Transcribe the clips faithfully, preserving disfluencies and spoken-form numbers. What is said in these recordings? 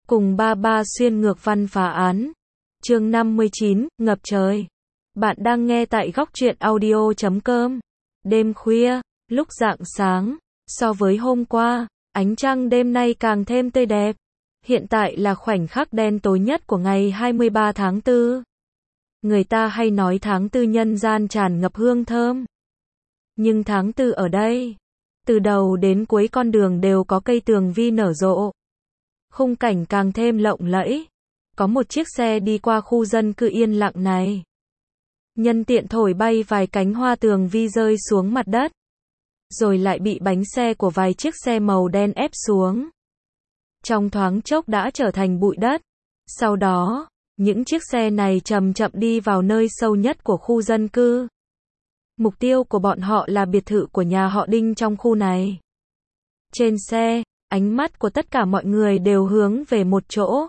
Cùng ba ba xuyên ngược văn phá án. Chương năm mươi chín, ngập trời. Bạn đang nghe tại góc truyện audio chấm com. Đêm khuya, lúc rạng sáng, so với hôm qua, ánh trăng đêm nay càng thêm tươi đẹp. Hiện tại là khoảnh khắc đen tối nhất của ngày hai mươi ba tháng tư. Người ta hay nói tháng tư nhân gian tràn ngập hương thơm. Nhưng tháng tư ở đây, từ đầu đến cuối con đường đều có cây tường vi nở rộ. Khung cảnh càng thêm lộng lẫy. Có một chiếc xe đi qua khu dân cư yên lặng này. Nhân tiện thổi bay vài cánh hoa tường vi rơi xuống mặt đất. Rồi lại bị bánh xe của vài chiếc xe màu đen ép xuống. Trong thoáng chốc đã trở thành bụi đất. Sau đó, những chiếc xe này chậm chậm đi vào nơi sâu nhất của khu dân cư. Mục tiêu của bọn họ là biệt thự của nhà họ Đinh trong khu này. Trên xe, ánh mắt của tất cả mọi người đều hướng về một chỗ.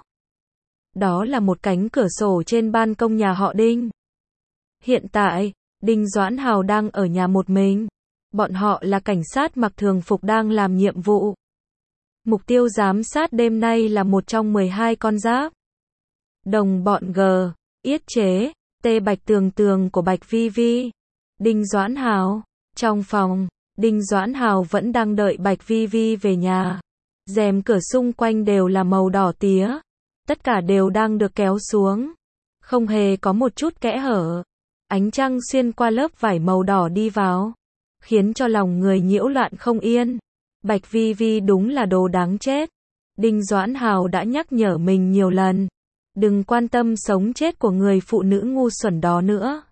Đó là một cánh cửa sổ trên ban công nhà họ Đinh. Hiện tại, Đinh Doãn Hào đang ở nhà một mình. Bọn họ là cảnh sát mặc thường phục đang làm nhiệm vụ. Mục tiêu giám sát đêm nay là một trong mười hai con giáp. Đồng bọn G, Yết Chế, T Bạch Tường Tường của Bạch Vi Vi. Đinh Doãn Hào. Trong phòng, Đinh Doãn Hào vẫn đang đợi Bạch Vi Vi về nhà. Rèm cửa xung quanh đều là màu đỏ tía. Tất cả đều đang được kéo xuống. Không hề có một chút kẽ hở. Ánh trăng xuyên qua lớp vải màu đỏ đi vào. Khiến cho lòng người nhiễu loạn không yên. Bạch Vi Vi đúng là đồ đáng chết. Đinh Doãn Hào đã nhắc nhở mình nhiều lần. Đừng quan tâm sống chết của người phụ nữ ngu xuẩn đó nữa.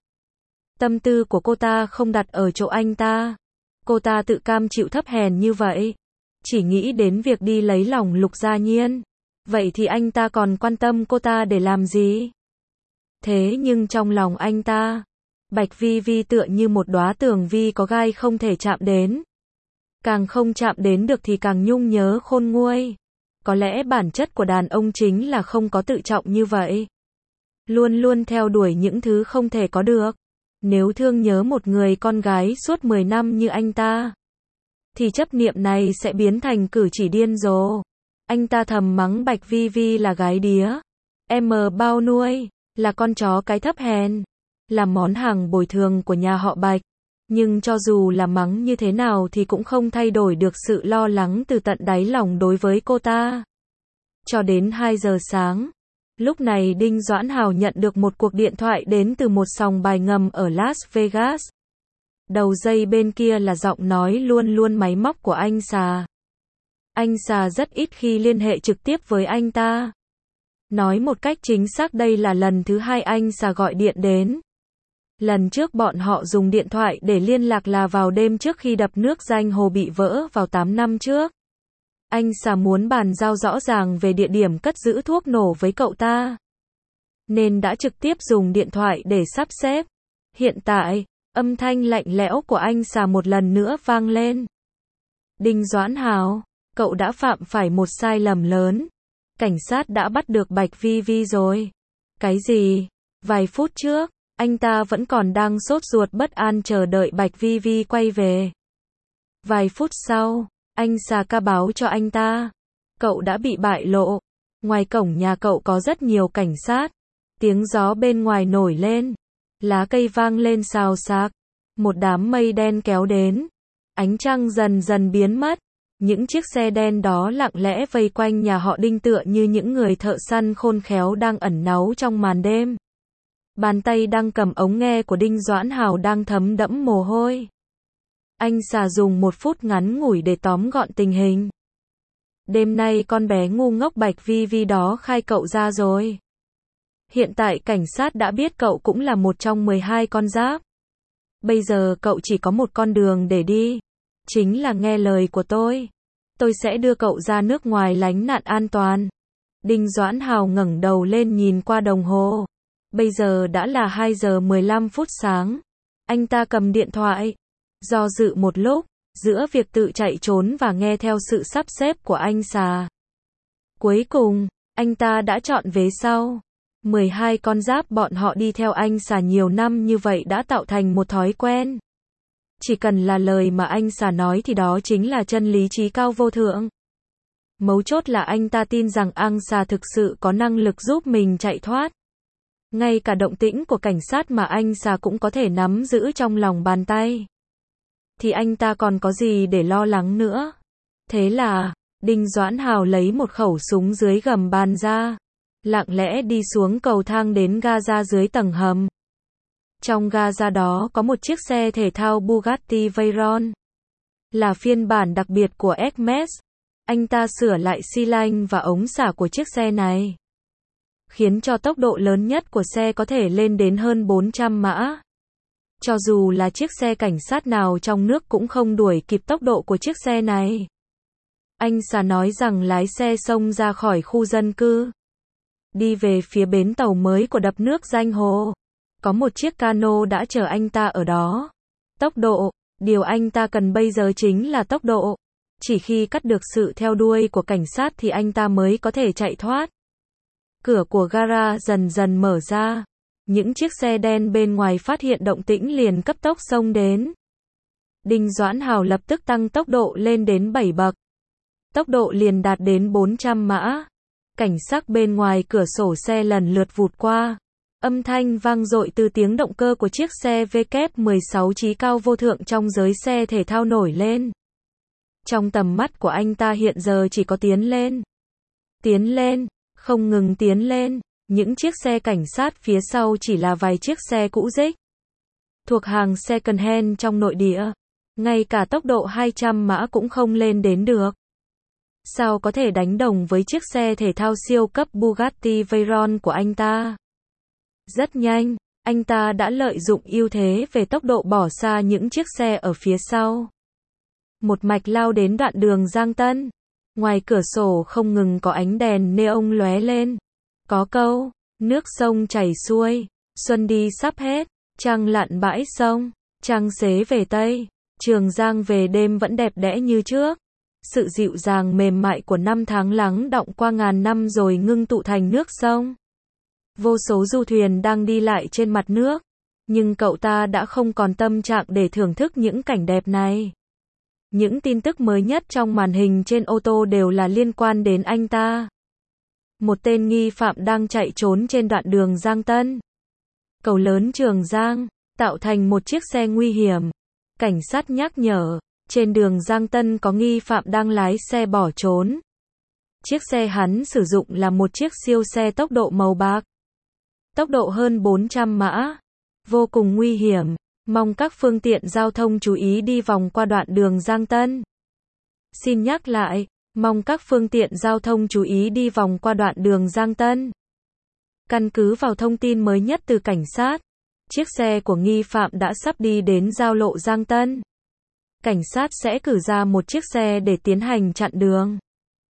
Tâm tư của cô ta không đặt ở chỗ anh ta. Cô ta tự cam chịu thấp hèn như vậy. Chỉ nghĩ đến việc đi lấy lòng Lục Gia Nhiên. Vậy thì anh ta còn quan tâm cô ta để làm gì? Thế nhưng trong lòng anh ta, Bạch Vi Vi tựa như một đóa tường vi có gai không thể chạm đến. Càng không chạm đến được thì càng nhung nhớ khôn nguôi. Có lẽ bản chất của đàn ông chính là không có tự trọng như vậy. Luôn luôn theo đuổi những thứ không thể có được. Nếu thương nhớ một người con gái suốt mười năm như anh ta, thì chấp niệm này sẽ biến thành cử chỉ điên rồ. Anh ta thầm mắng Bạch Vi Vi là gái đía. Em bao nuôi, là con chó cái thấp hèn. Là món hàng bồi thường của nhà họ Bạch. Nhưng cho dù là mắng như thế nào thì cũng không thay đổi được sự lo lắng từ tận đáy lòng đối với cô ta. Cho đến hai giờ sáng. Lúc này Đinh Doãn Hào nhận được một cuộc điện thoại đến từ một sòng bài ngầm ở Las Vegas. Đầu dây bên kia là giọng nói luôn luôn máy móc của anh Sà. Anh Sà rất ít khi liên hệ trực tiếp với anh ta. Nói một cách chính xác đây là lần thứ hai anh Sà gọi điện đến. Lần trước bọn họ dùng điện thoại để liên lạc là vào đêm trước khi đập nước Danh Hồ bị vỡ vào tám năm trước. Anh Sà muốn bàn giao rõ ràng về địa điểm cất giữ thuốc nổ với cậu ta. Nên đã trực tiếp dùng điện thoại để sắp xếp. Hiện tại, âm thanh lạnh lẽo của anh Sà một lần nữa vang lên. Đinh Doãn Hào, cậu đã phạm phải một sai lầm lớn. Cảnh sát đã bắt được Bạch Vi Vi rồi. Cái gì? Vài phút trước, anh ta vẫn còn đang sốt ruột bất an chờ đợi Bạch Vi Vi quay về. Vài phút sau, anh Sà ca báo cho anh ta. Cậu đã bị bại lộ. Ngoài cổng nhà cậu có rất nhiều cảnh sát. Tiếng gió bên ngoài nổi lên. Lá cây vang lên xào xạc. Một đám mây đen kéo đến. Ánh trăng dần dần biến mất. Những chiếc xe đen đó lặng lẽ vây quanh nhà họ Đinh tựa như những người thợ săn khôn khéo đang ẩn náu trong màn đêm. Bàn tay đang cầm ống nghe của Đinh Doãn Hào đang thấm đẫm mồ hôi. Anh Sà dùng một phút ngắn ngủi để tóm gọn tình hình. Đêm nay con bé ngu ngốc Bạch Vi Vi đó khai cậu ra rồi. Hiện tại cảnh sát đã biết cậu cũng là một trong mười hai con giáp. Bây giờ cậu chỉ có một con đường để đi. Chính là nghe lời của tôi. Tôi sẽ đưa cậu ra nước ngoài lánh nạn an toàn. Đinh Doãn Hào ngẩng đầu lên nhìn qua đồng hồ. Bây giờ đã là hai giờ mười lăm phút sáng. Anh ta cầm điện thoại. Do dự một lúc, giữa việc tự chạy trốn và nghe theo sự sắp xếp của anh Sà. Cuối cùng, anh ta đã chọn vế sau. mười hai con giáp bọn họ đi theo anh Sà nhiều năm như vậy đã tạo thành một thói quen. Chỉ cần là lời mà anh Sà nói thì đó chính là chân lý trí cao vô thượng. Mấu chốt là anh ta tin rằng Angsa thực sự có năng lực giúp mình chạy thoát. Ngay cả động tĩnh của cảnh sát mà anh Sa cũng có thể nắm giữ trong lòng bàn tay. Thì anh ta còn có gì để lo lắng nữa. Thế là, Đinh Doãn Hào lấy một khẩu súng dưới gầm bàn ra. Lặng lẽ đi xuống cầu thang đến ga ra dưới tầng hầm. Trong ga ra đó có một chiếc xe thể thao Bugatti Veyron. Là phiên bản đặc biệt của Hermes. Anh ta sửa lại xi lanh và ống xả của chiếc xe này, khiến cho tốc độ lớn nhất của xe có thể lên đến hơn bốn trăm mã. Cho dù là chiếc xe cảnh sát nào trong nước cũng không đuổi kịp tốc độ của chiếc xe này. Anh Sa nói rằng lái xe xông ra khỏi khu dân cư, đi về phía bến tàu mới của đập nước Danh Hồ. Có một chiếc cano đã chờ anh ta ở đó. Tốc độ, điều anh ta cần bây giờ chính là tốc độ. Chỉ khi cắt được sự theo đuôi của cảnh sát thì anh ta mới có thể chạy thoát. Cửa của gara dần dần mở ra. Những chiếc xe đen bên ngoài phát hiện động tĩnh liền cấp tốc xông đến. Đinh Doãn Hào lập tức tăng tốc độ lên đến bảy bậc. Tốc độ liền đạt đến bốn trăm mã. Cảnh sát bên ngoài cửa sổ xe lần lượt vụt qua. Âm thanh vang dội từ tiếng động cơ của chiếc xe W mười sáu chí cao vô thượng trong giới xe thể thao nổi lên. Trong tầm mắt của anh ta hiện giờ chỉ có tiến lên. Tiến lên, không ngừng tiến lên. Những chiếc xe cảnh sát phía sau chỉ là vài chiếc xe cũ rích, thuộc hàng second hand trong nội địa. Ngay cả tốc độ hai trăm mã cũng không lên đến được. Sao có thể đánh đồng với chiếc xe thể thao siêu cấp Bugatti Veyron của anh ta? Rất nhanh, anh ta đã lợi dụng ưu thế về tốc độ bỏ xa những chiếc xe ở phía sau. Một mạch lao đến đoạn đường Giang Tân. Ngoài cửa sổ không ngừng có ánh đèn neon lóe lên. Có câu, nước sông chảy xuôi, xuân đi sắp hết, trăng lặn bãi sông, trăng xế về Tây, Trường Giang về đêm vẫn đẹp đẽ như trước. Sự dịu dàng mềm mại của năm tháng lắng đọng qua ngàn năm rồi ngưng tụ thành nước sông. Vô số du thuyền đang đi lại trên mặt nước, nhưng cậu ta đã không còn tâm trạng để thưởng thức những cảnh đẹp này. Những tin tức mới nhất trong màn hình trên ô tô đều là liên quan đến anh ta. Một tên nghi phạm đang chạy trốn trên đoạn đường Giang Tân, cầu lớn Trường Giang, tạo thành một chiếc xe nguy hiểm. Cảnh sát nhắc nhở, trên đường Giang Tân có nghi phạm đang lái xe bỏ trốn. Chiếc xe hắn sử dụng là một chiếc siêu xe tốc độ màu bạc. Tốc độ hơn bốn trăm mã. Vô cùng nguy hiểm. Mong các phương tiện giao thông chú ý đi vòng qua đoạn đường Giang Tân. Xin nhắc lại, mong các phương tiện giao thông chú ý đi vòng qua đoạn đường Giang Tân. Căn cứ vào thông tin mới nhất từ cảnh sát, chiếc xe của nghi phạm đã sắp đi đến giao lộ Giang Tân. Cảnh sát sẽ cử ra một chiếc xe để tiến hành chặn đường.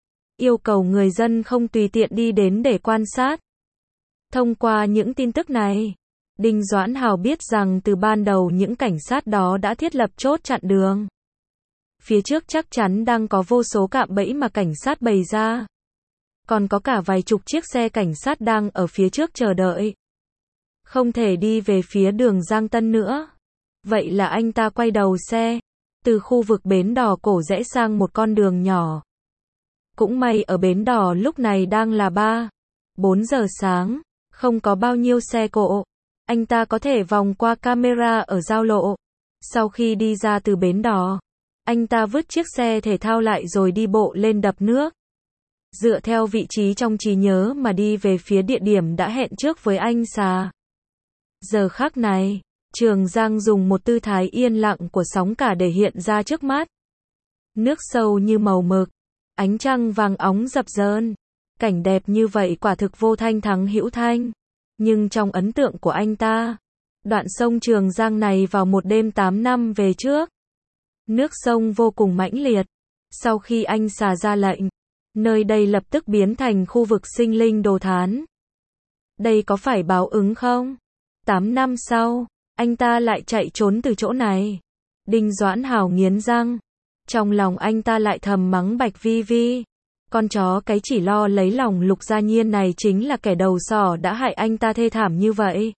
Yêu cầu người dân không tùy tiện đi đến để quan sát. Thông qua những tin tức này, Đinh Doãn Hào biết rằng từ ban đầu những cảnh sát đó đã thiết lập chốt chặn đường. Phía trước chắc chắn đang có vô số cạm bẫy mà cảnh sát bày ra. Còn có cả vài chục chiếc xe cảnh sát đang ở phía trước chờ đợi. Không thể đi về phía đường Giang Tân nữa. Vậy là anh ta quay đầu xe, từ khu vực bến đò cổ rẽ sang một con đường nhỏ. Cũng may ở bến đò lúc này đang là ba, bốn giờ sáng, không có bao nhiêu xe cộ. Anh ta có thể vòng qua camera ở giao lộ. Sau khi đi ra từ bến đò, anh ta vứt chiếc xe thể thao lại rồi đi bộ lên đập nước. Dựa theo vị trí trong trí nhớ mà đi về phía địa điểm đã hẹn trước với anh Sa. Giờ khắc này, Trường Giang dùng một tư thái yên lặng của sóng cả để hiện ra trước mắt. Nước sâu như màu mực, ánh trăng vàng óng dập dờn. Cảnh đẹp như vậy quả thực vô thanh thắng hữu thanh. Nhưng trong ấn tượng của anh ta, đoạn sông Trường Giang này vào một đêm tám năm về trước, nước sông vô cùng mãnh liệt. Sau khi anh Sa ra lệnh, nơi đây lập tức biến thành khu vực sinh linh đồ thán. Đây có phải báo ứng không? tám năm sau, anh ta lại chạy trốn từ chỗ này. Đinh Doãn Hào nghiến răng. Trong lòng anh ta lại thầm mắng Bạch Vi Vi. Con chó cái chỉ lo lấy lòng Lục Gia Nhiên này chính là kẻ đầu sỏ đã hại anh ta thê thảm như vậy.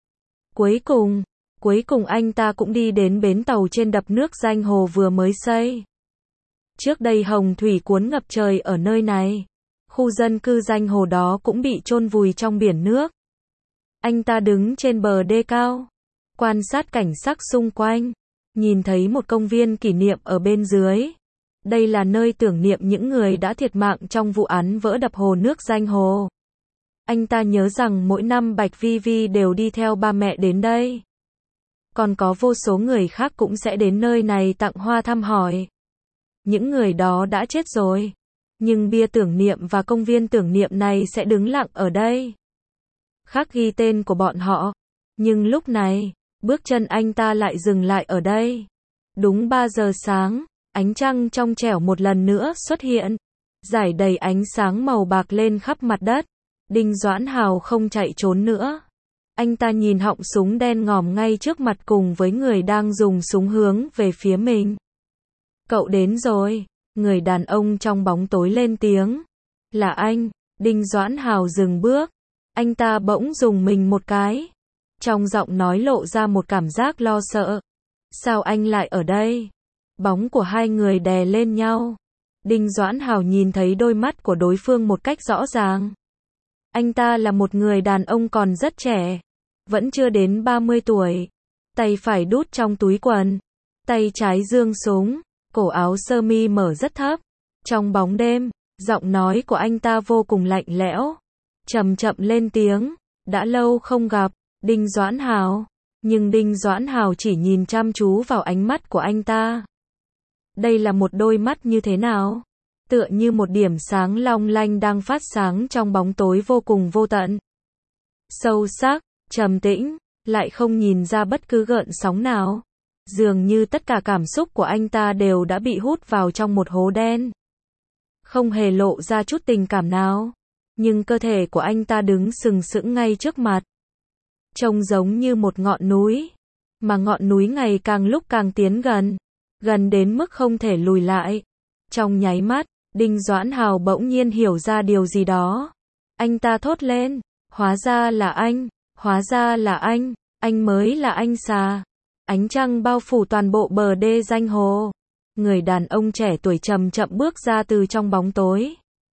Cuối cùng, cuối cùng anh ta cũng đi đến bến tàu trên đập nước Danh Hồ vừa mới xây. Trước đây hồng thủy cuốn ngập trời ở nơi này. Khu dân cư danh hồ đó cũng bị chôn vùi trong biển nước. Anh ta đứng trên bờ đê cao, quan sát cảnh sắc xung quanh, nhìn thấy một công viên kỷ niệm ở bên dưới. Đây là nơi tưởng niệm những người đã thiệt mạng trong vụ án vỡ đập hồ nước danh hồ. Anh ta nhớ rằng mỗi năm Bạch Vi Vi đều đi theo ba mẹ đến đây. Còn có vô số người khác cũng sẽ đến nơi này tặng hoa thăm hỏi. Những người đó đã chết rồi. Nhưng bia tưởng niệm và công viên tưởng niệm này sẽ đứng lặng ở đây. Khắc ghi tên của bọn họ. Nhưng lúc này, bước chân anh ta lại dừng lại ở đây. Đúng ba giờ sáng, ánh trăng trong trẻo một lần nữa xuất hiện. Rải đầy ánh sáng màu bạc lên khắp mặt đất. Đinh Doãn Hào không chạy trốn nữa. Anh ta nhìn họng súng đen ngòm ngay trước mặt cùng với người đang dùng súng hướng về phía mình. Cậu đến rồi, người đàn ông trong bóng tối lên tiếng. Là anh. Đinh Doãn Hào dừng bước. Anh ta bỗng dùng mình một cái. Trong giọng nói lộ ra một cảm giác lo sợ. Sao anh lại ở đây? Bóng của hai người đè lên nhau. Đinh Doãn Hào nhìn thấy đôi mắt của đối phương một cách rõ ràng. Anh ta là một người đàn ông còn rất trẻ. Vẫn chưa đến ba mươi tuổi. Tay phải đút trong túi quần. Tay trái giương súng. Cổ áo sơ mi mở rất thấp. Trong bóng đêm, giọng nói của anh ta vô cùng lạnh lẽo. Chậm chậm lên tiếng. Đã lâu không gặp, Đinh Doãn Hào. Nhưng Đinh Doãn Hào chỉ nhìn chăm chú vào ánh mắt của anh ta. Đây là một đôi mắt như thế nào? Tựa như một điểm sáng long lanh đang phát sáng trong bóng tối vô cùng vô tận. Sâu sắc, trầm tĩnh, lại không nhìn ra bất cứ gợn sóng nào. Dường như tất cả cảm xúc của anh ta đều đã bị hút vào trong một hố đen. Không hề lộ ra chút tình cảm nào. Nhưng cơ thể của anh ta đứng sừng sững ngay trước mặt. Trông giống như một ngọn núi. Mà ngọn núi ngày càng lúc càng tiến gần. Gần đến mức không thể lùi lại. Trong nháy mắt, Đinh Doãn Hào bỗng nhiên hiểu ra điều gì đó. Anh ta thốt lên. Hóa ra là anh. Hóa ra là anh. Anh mới là anh xà. Ánh trăng bao phủ toàn bộ bờ đê danh hồ. Người đàn ông trẻ tuổi chậm chậm bước ra từ trong bóng tối.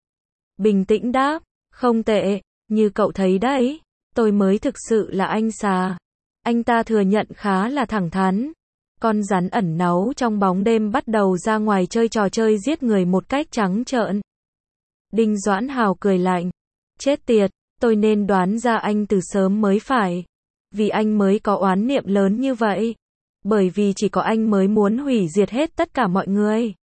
Bình tĩnh đáp. Không tệ, như cậu thấy đấy. Tôi mới thực sự là anh xà. Anh ta thừa nhận khá là thẳng thắn. Con rắn ẩn náu trong bóng đêm bắt đầu ra ngoài chơi trò chơi giết người một cách trắng trợn. Đinh Doãn Hào cười lạnh. Chết tiệt, tôi nên đoán ra anh từ sớm mới phải. Vì anh mới có oán niệm lớn như vậy. Bởi vì chỉ có anh mới muốn hủy diệt hết tất cả mọi người.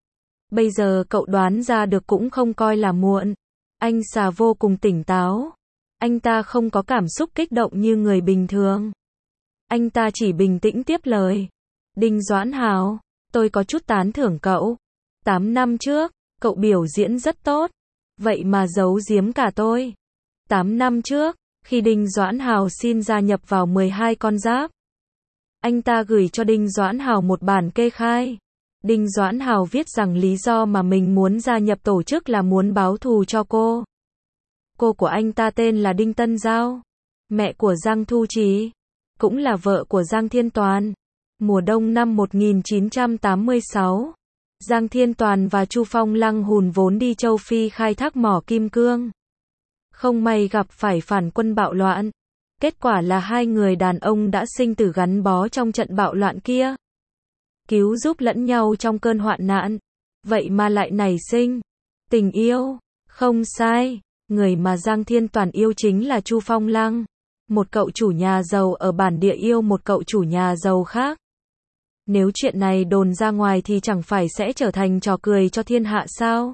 Bây giờ cậu đoán ra được cũng không coi là muộn. Anh xà vô cùng tỉnh táo. Anh ta không có cảm xúc kích động như người bình thường. Anh ta chỉ bình tĩnh tiếp lời. Đinh Doãn Hào, tôi có chút tán thưởng cậu. Tám năm trước, cậu biểu diễn rất tốt. Vậy mà giấu giếm cả tôi. Tám năm trước, khi Đinh Doãn Hào xin gia nhập vào mười hai con giáp. Anh ta gửi cho Đinh Doãn Hào một bản kê khai. Đinh Doãn Hào viết rằng lý do mà mình muốn gia nhập tổ chức là muốn báo thù cho cô. Cô của anh ta tên là Đinh Tân Giao. Mẹ của Giang Thu Trì. Cũng là vợ của Giang Thiên Toàn. Mùa đông năm một nghìn chín trăm tám mươi sáu. Giang Thiên Toàn và Chu Phong Lăng hùn vốn đi châu Phi khai thác mỏ kim cương. Không may gặp phải phản quân bạo loạn. Kết quả là hai người đàn ông đã sinh tử gắn bó trong trận bạo loạn kia. Cứu giúp lẫn nhau trong cơn hoạn nạn. Vậy mà lại nảy sinh tình yêu. Không sai, người mà Giang Thiên Toàn yêu chính là Chu Phong Lăng. Một cậu chủ nhà giàu ở bản địa yêu một cậu chủ nhà giàu khác. Nếu chuyện này đồn ra ngoài thì chẳng phải sẽ trở thành trò cười cho thiên hạ sao?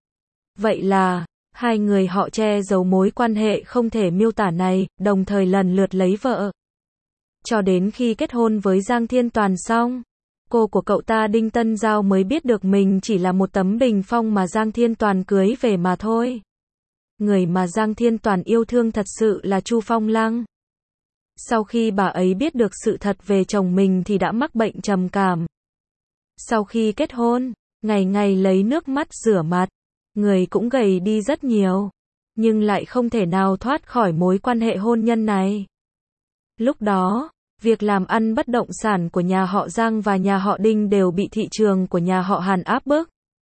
Vậy là, hai người họ che giấu mối quan hệ không thể miêu tả này, đồng thời lần lượt lấy vợ. Cho đến khi kết hôn với Giang Thiên Toàn xong, cô của cậu ta Đinh Tân Giao mới biết được mình chỉ là một tấm bình phong mà Giang Thiên Toàn cưới về mà thôi. Người mà Giang Thiên Toàn yêu thương thật sự là Chu Phong Lăng. Sau khi bà ấy biết được sự thật về chồng mình thì đã mắc bệnh trầm cảm. Sau khi kết hôn, ngày ngày lấy nước mắt rửa mặt, người cũng gầy đi rất nhiều, nhưng lại không thể nào thoát khỏi mối quan hệ hôn nhân này. Lúc đó, việc làm ăn bất động sản của nhà họ Giang và nhà họ Đinh đều bị thị trường của nhà họ Hàn áp bức.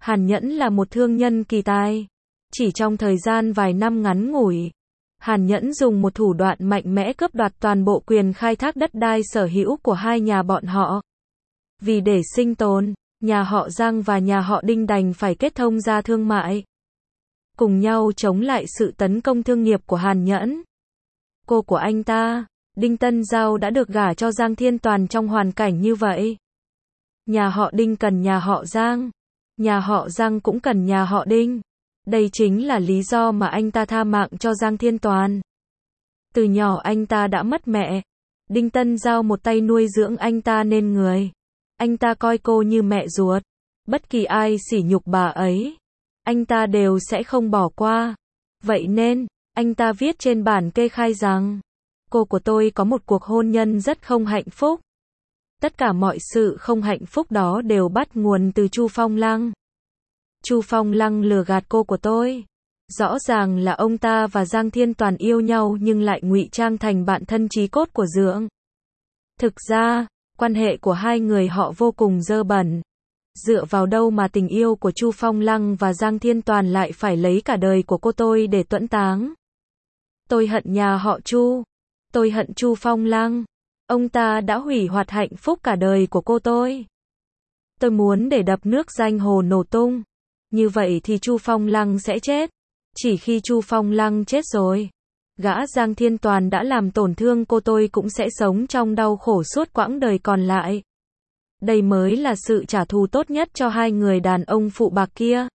Hàn Nhẫn là một thương nhân kỳ tài. Chỉ trong thời gian vài năm ngắn ngủi, Hàn Nhẫn dùng một thủ đoạn mạnh mẽ cướp đoạt toàn bộ quyền khai thác đất đai sở hữu của hai nhà bọn họ. Vì để sinh tồn, nhà họ Giang và nhà họ Đinh đành phải kết thông gia thương mại, cùng nhau chống lại sự tấn công thương nghiệp của Hàn Nhẫn. Cô của anh ta, Đinh Tân Giao đã được gả cho Giang Thiên Toàn trong hoàn cảnh như vậy. Nhà họ Đinh cần nhà họ Giang, nhà họ Giang cũng cần nhà họ Đinh. Đây chính là lý do mà anh ta tha mạng cho Giang Thiên Toàn. Từ nhỏ anh ta đã mất mẹ. Đinh Tân Giao một tay nuôi dưỡng anh ta nên người. Anh ta coi cô như mẹ ruột. Bất kỳ ai sỉ nhục bà ấy, anh ta đều sẽ không bỏ qua. Vậy nên, anh ta viết trên bản kê khai rằng, cô của tôi có một cuộc hôn nhân rất không hạnh phúc. Tất cả mọi sự không hạnh phúc đó đều bắt nguồn từ Chu Phong Lăng. Chu Phong Lăng lừa gạt cô của tôi. Rõ ràng là ông ta và Giang Thiên Toàn yêu nhau nhưng lại ngụy trang thành bạn thân chí cốt của Dượng. Thực ra, quan hệ của hai người họ vô cùng dơ bẩn. Dựa vào đâu mà tình yêu của Chu Phong Lăng và Giang Thiên Toàn lại phải lấy cả đời của cô tôi để tuẫn táng. Tôi hận nhà họ Chu. Tôi hận Chu Phong Lăng. Ông ta đã hủy hoại hạnh phúc cả đời của cô tôi. Tôi muốn để đập nước Danh Hồ nổ tung. Như vậy thì Chu Phong Lăng sẽ chết. Chỉ khi Chu Phong Lăng chết rồi, gã Giang Thiên Toàn đã làm tổn thương cô tôi cũng sẽ sống trong đau khổ suốt quãng đời còn lại. Đây mới là sự trả thù tốt nhất cho hai người đàn ông phụ bạc kia.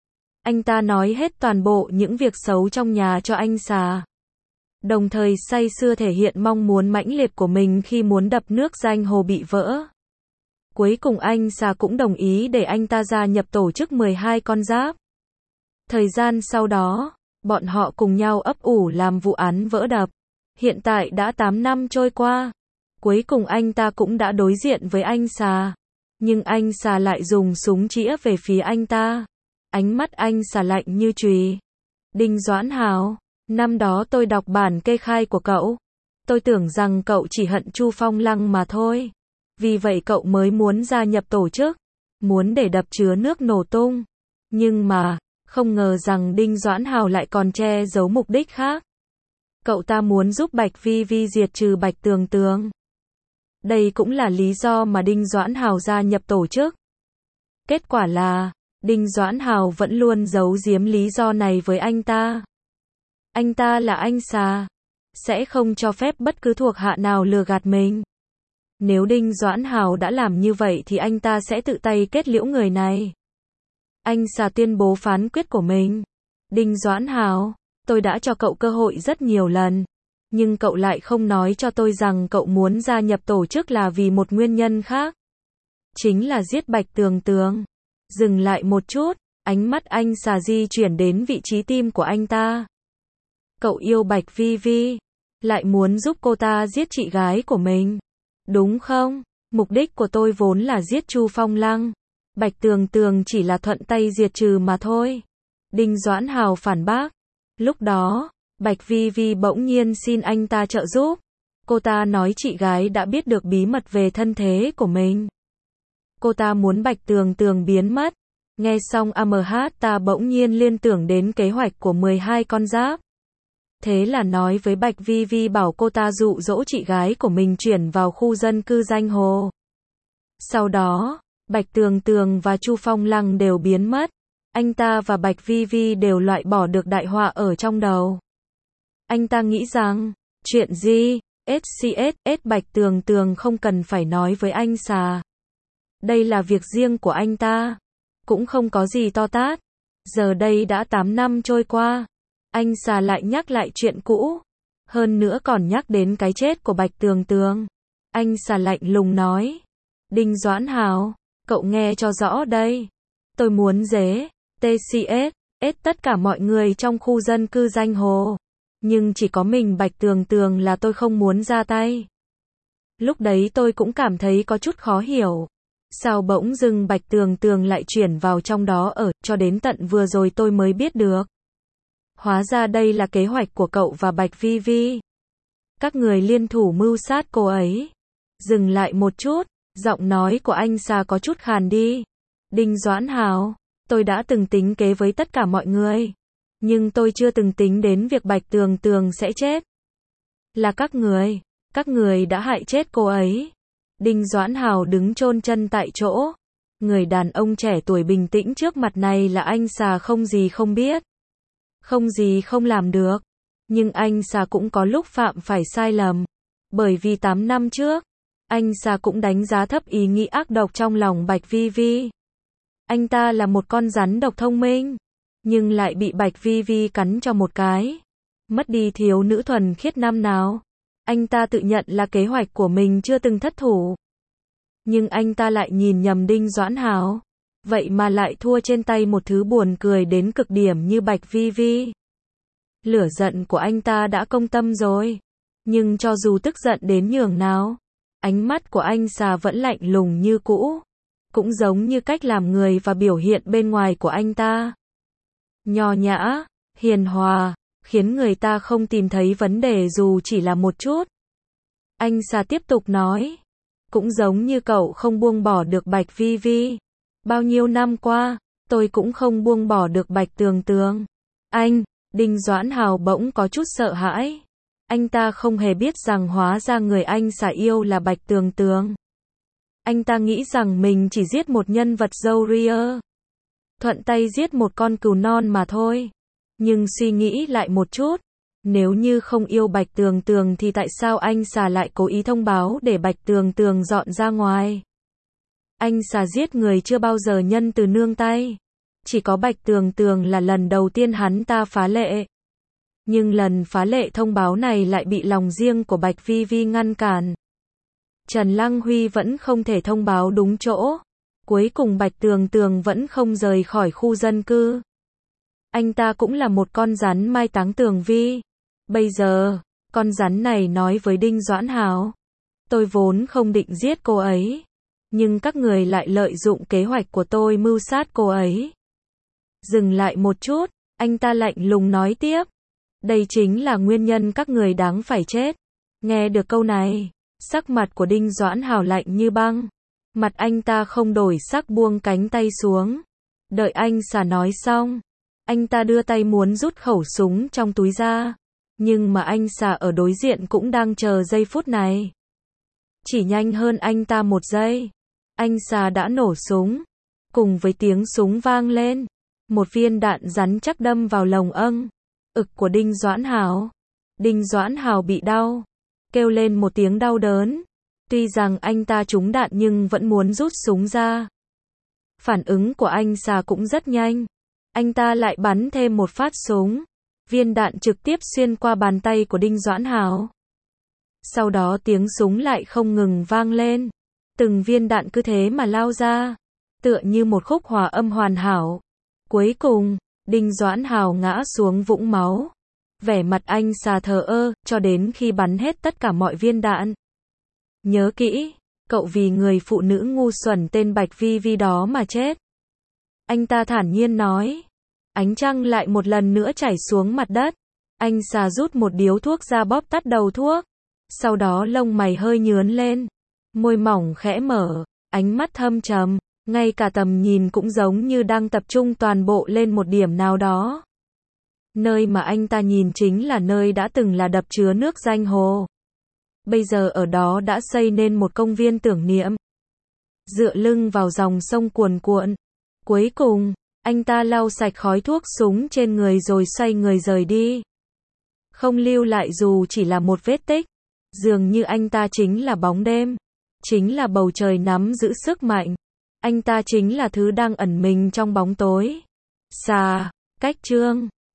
Anh ta nói hết toàn bộ những việc xấu trong nhà cho anh Xà, đồng thời say sưa thể hiện mong muốn mãnh liệt của mình khi muốn đập nước Danh Hồ bị vỡ. Cuối cùng anh Xà cũng đồng ý để anh ta gia nhập tổ chức mười hai con giáp. Thời gian sau đó, bọn họ cùng nhau ấp ủ làm vụ án vỡ đập. Hiện tại đã tám năm trôi qua. Cuối cùng anh ta cũng đã đối diện với anh Xà. Nhưng anh Xà lại dùng súng chĩa về phía anh ta. Ánh mắt anh Xà lạnh như chùy. Đinh Doãn Hào, năm đó tôi đọc bản kê khai của cậu. Tôi tưởng rằng cậu chỉ hận Chu Phong Lăng mà thôi. Vì vậy cậu mới muốn gia nhập tổ chức. Muốn để đập chứa nước nổ tung. Nhưng mà, không ngờ rằng Đinh Doãn Hào lại còn che giấu mục đích khác. Cậu ta muốn giúp Bạch Vi Vi diệt trừ Bạch Tường Tường. Đây cũng là lý do mà Đinh Doãn Hào gia nhập tổ chức. Kết quả là, Đinh Doãn Hào vẫn luôn giấu giếm lý do này với anh ta. Anh ta là anh Xà, sẽ không cho phép bất cứ thuộc hạ nào lừa gạt mình. Nếu Đinh Doãn Hào đã làm như vậy thì anh ta sẽ tự tay kết liễu người này. Anh Xà tuyên bố phán quyết của mình. Đinh Doãn Hào, tôi đã cho cậu cơ hội rất nhiều lần. Nhưng cậu lại không nói cho tôi rằng cậu muốn gia nhập tổ chức là vì một nguyên nhân khác. Chính là giết Bạch Tường Tường. Dừng lại một chút, ánh mắt anh Xà di chuyển đến vị trí tim của anh ta. Cậu yêu Bạch Vi Vi, lại muốn giúp cô ta giết chị gái của mình. Đúng không? Mục đích của tôi vốn là giết Chu Phong Lăng. Bạch Tường Tường chỉ là thuận tay diệt trừ mà thôi. Đinh Doãn Hào phản bác. Lúc đó, Bạch Vi Vi bỗng nhiên xin anh ta trợ giúp. Cô ta nói chị gái đã biết được bí mật về thân thế của mình. Cô ta muốn Bạch Tường Tường biến mất. Nghe xong a em hát ta bỗng nhiên liên tưởng đến kế hoạch của mười hai con giáp. Thế là nói với Bạch Vi Vi bảo cô ta dụ dỗ chị gái của mình chuyển vào khu dân cư Danh Hồ. Sau đó, Bạch Tường Tường và Chu Phong Lăng đều biến mất. Anh ta và Bạch Vi Vi đều loại bỏ được đại họa ở trong đầu. Anh ta nghĩ rằng, chuyện gì, ét xê ét, ét Bạch Tường Tường không cần phải nói với anh Xà. Đây là việc riêng của anh ta. Cũng không có gì to tát. Giờ đây đã tám năm trôi qua. Anh Xà lại nhắc lại chuyện cũ. Hơn nữa còn nhắc đến cái chết của Bạch Tường Tường. Anh Xà lạnh lùng nói. Đinh Doãn Hào, cậu nghe cho rõ đây. Tôi muốn dế, tê xê ét, ét tất cả mọi người trong khu dân cư Danh Hồ. Nhưng chỉ có mình Bạch Tường Tường là tôi không muốn ra tay. Lúc đấy tôi cũng cảm thấy có chút khó hiểu. Sao bỗng dưng Bạch Tường Tường lại chuyển vào trong đó ở, cho đến tận vừa rồi tôi mới biết được. Hóa ra đây là kế hoạch của cậu và Bạch Vi Vi. Các người liên thủ mưu sát cô ấy. Dừng lại một chút, giọng nói của anh Xà có chút khàn đi. Đinh Doãn Hào, Tôi đã từng tính kế với tất cả mọi người. Nhưng tôi chưa từng tính đến việc Bạch Tường Tường sẽ chết. Là các người. Các người đã hại chết cô ấy. Đinh Doãn Hào đứng chôn chân tại chỗ. Người đàn ông trẻ tuổi bình tĩnh trước mặt này là anh Sà không gì không biết. Không gì không làm được. Nhưng anh Sà cũng có lúc phạm phải sai lầm. Bởi vì tám năm trước, anh Sà cũng đánh giá thấp ý nghĩ ác độc trong lòng Bạch Vi Vi. Anh ta là một con rắn độc thông minh, nhưng lại bị Bạch Vi Vi cắn cho một cái. Mất đi thiếu nữ thuần khiết năm nào. Anh ta tự nhận là kế hoạch của mình chưa từng thất thủ. Nhưng anh ta lại nhìn nhầm Đinh Doãn Hào. Vậy mà lại thua trên tay một thứ buồn cười đến cực điểm như Bạch Vi Vi. Lửa giận của anh ta đã công tâm rồi. Nhưng cho dù tức giận đến nhường nào, ánh mắt của anh Sà vẫn lạnh lùng như cũ. Cũng giống như cách làm người và biểu hiện bên ngoài của anh ta. Nho nhã, hiền hòa, khiến người ta không tìm thấy vấn đề dù chỉ là một chút. Anh Sà tiếp tục nói. Cũng giống như cậu không buông bỏ được Bạch Vi Vi. Bao nhiêu năm qua, tôi cũng không buông bỏ được Bạch Tường Tường. Anh, Đinh Doãn Hào bỗng có chút sợ hãi. Anh ta không hề biết rằng hóa ra người anh Sà yêu là Bạch Tường Tường. Anh ta nghĩ rằng mình chỉ giết một nhân vật dâu ria. Thuận tay giết một con cừu non mà thôi. Nhưng suy nghĩ lại một chút. Nếu như không yêu Bạch Tường Tường thì tại sao anh Sà lại cố ý thông báo để Bạch Tường Tường dọn ra ngoài? Anh Sà giết người chưa bao giờ nhân từ nương tay. Chỉ có Bạch Tường Tường là lần đầu tiên hắn ta phá lệ. Nhưng lần phá lệ thông báo này lại bị lòng riêng của Bạch Vi Vi ngăn cản. Trần Lăng Huy vẫn không thể thông báo đúng chỗ. Cuối cùng Bạch Tường Tường vẫn không rời khỏi khu dân cư. Anh ta cũng là một con rắn mai táng Tường Vi. Bây giờ, con rắn này nói với Đinh Doãn Hào. Tôi vốn không định giết cô ấy. Nhưng các người lại lợi dụng kế hoạch của tôi mưu sát cô ấy. Dừng lại một chút, anh ta lạnh lùng nói tiếp. Đây chính là nguyên nhân các người đáng phải chết. Nghe được câu này, sắc mặt của Đinh Doãn Hào lạnh như băng. Mặt anh ta không đổi sắc buông cánh tay xuống. Đợi anh Sà nói xong, anh ta đưa tay muốn rút khẩu súng trong túi ra. Nhưng mà anh Sà ở đối diện cũng đang chờ giây phút này. Chỉ nhanh hơn anh ta một giây, anh Sà đã nổ súng. Cùng với tiếng súng vang lên, một viên đạn rắn chắc đâm vào lồng âng ực của Đinh Doãn Hào. Đinh Doãn Hào bị đau, kêu lên một tiếng đau đớn. Tuy rằng anh ta trúng đạn nhưng vẫn muốn rút súng ra. Phản ứng của anh Sà cũng rất nhanh. Anh ta lại bắn thêm một phát súng. Viên đạn trực tiếp xuyên qua bàn tay của Đinh Doãn Hào. Sau đó tiếng súng lại không ngừng vang lên. Từng viên đạn cứ thế mà lao ra. Tựa như một khúc hòa âm hoàn hảo. Cuối cùng, Đinh Doãn Hào ngã xuống vũng máu. Vẻ mặt anh Sà thờ ơ, cho đến khi bắn hết tất cả mọi viên đạn. Nhớ kỹ, cậu vì người phụ nữ ngu xuẩn tên Bạch Vi Vi đó mà chết. Anh ta thản nhiên nói. Ánh trăng lại một lần nữa chảy xuống mặt đất. Anh Sà rút một điếu thuốc ra bóp tắt đầu thuốc. Sau đó lông mày hơi nhướn lên. Môi mỏng khẽ mở, ánh mắt thâm trầm. Ngay cả tầm nhìn cũng giống như đang tập trung toàn bộ lên một điểm nào đó. Nơi mà anh ta nhìn chính là nơi đã từng là đập chứa nước danh hồ. Bây giờ ở đó đã xây nên một công viên tưởng niệm. Dựa lưng vào dòng sông cuồn cuộn. Cuối cùng, anh ta lau sạch khói thuốc súng trên người rồi xoay người rời đi. Không lưu lại dù chỉ là một vết tích. Dường như anh ta chính là bóng đêm. Chính là bầu trời nắm giữ sức mạnh. Anh ta chính là thứ đang ẩn mình trong bóng tối. Sà, cách chương.